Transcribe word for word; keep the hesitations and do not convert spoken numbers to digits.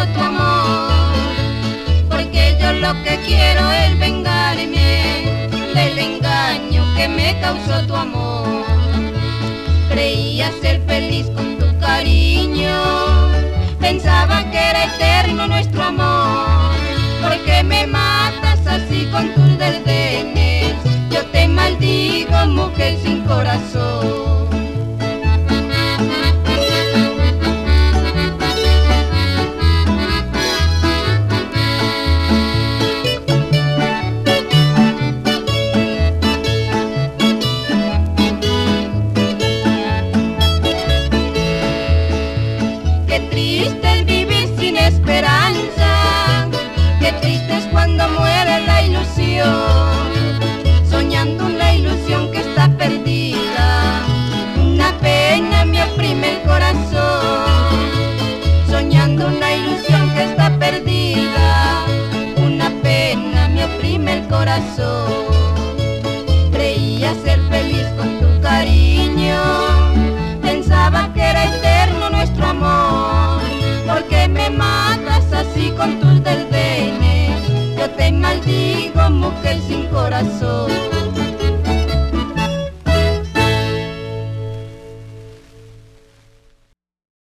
tu amor, porque yo lo que quiero es vengarme del engaño que me causó tu amor. Creía ser feliz con tu cariño, pensaba que era eterno nuestro amor. ¿Por qué me matas así con tus desdenes? Yo te maldigo, mujer sin corazón. Qué triste es vivir sin esperanza, qué triste es cuando muere la ilusión, soñando una ilusión que está perdida. Una pena me oprime el corazón, soñando una ilusión que está perdida. Una pena me oprime el corazón. Creía ser feliz con tu cariño, pensaba que era eterno nuestro amor. ¿Por qué me matas así con tus desdenes? Yo te maldigo, mujer sin corazón.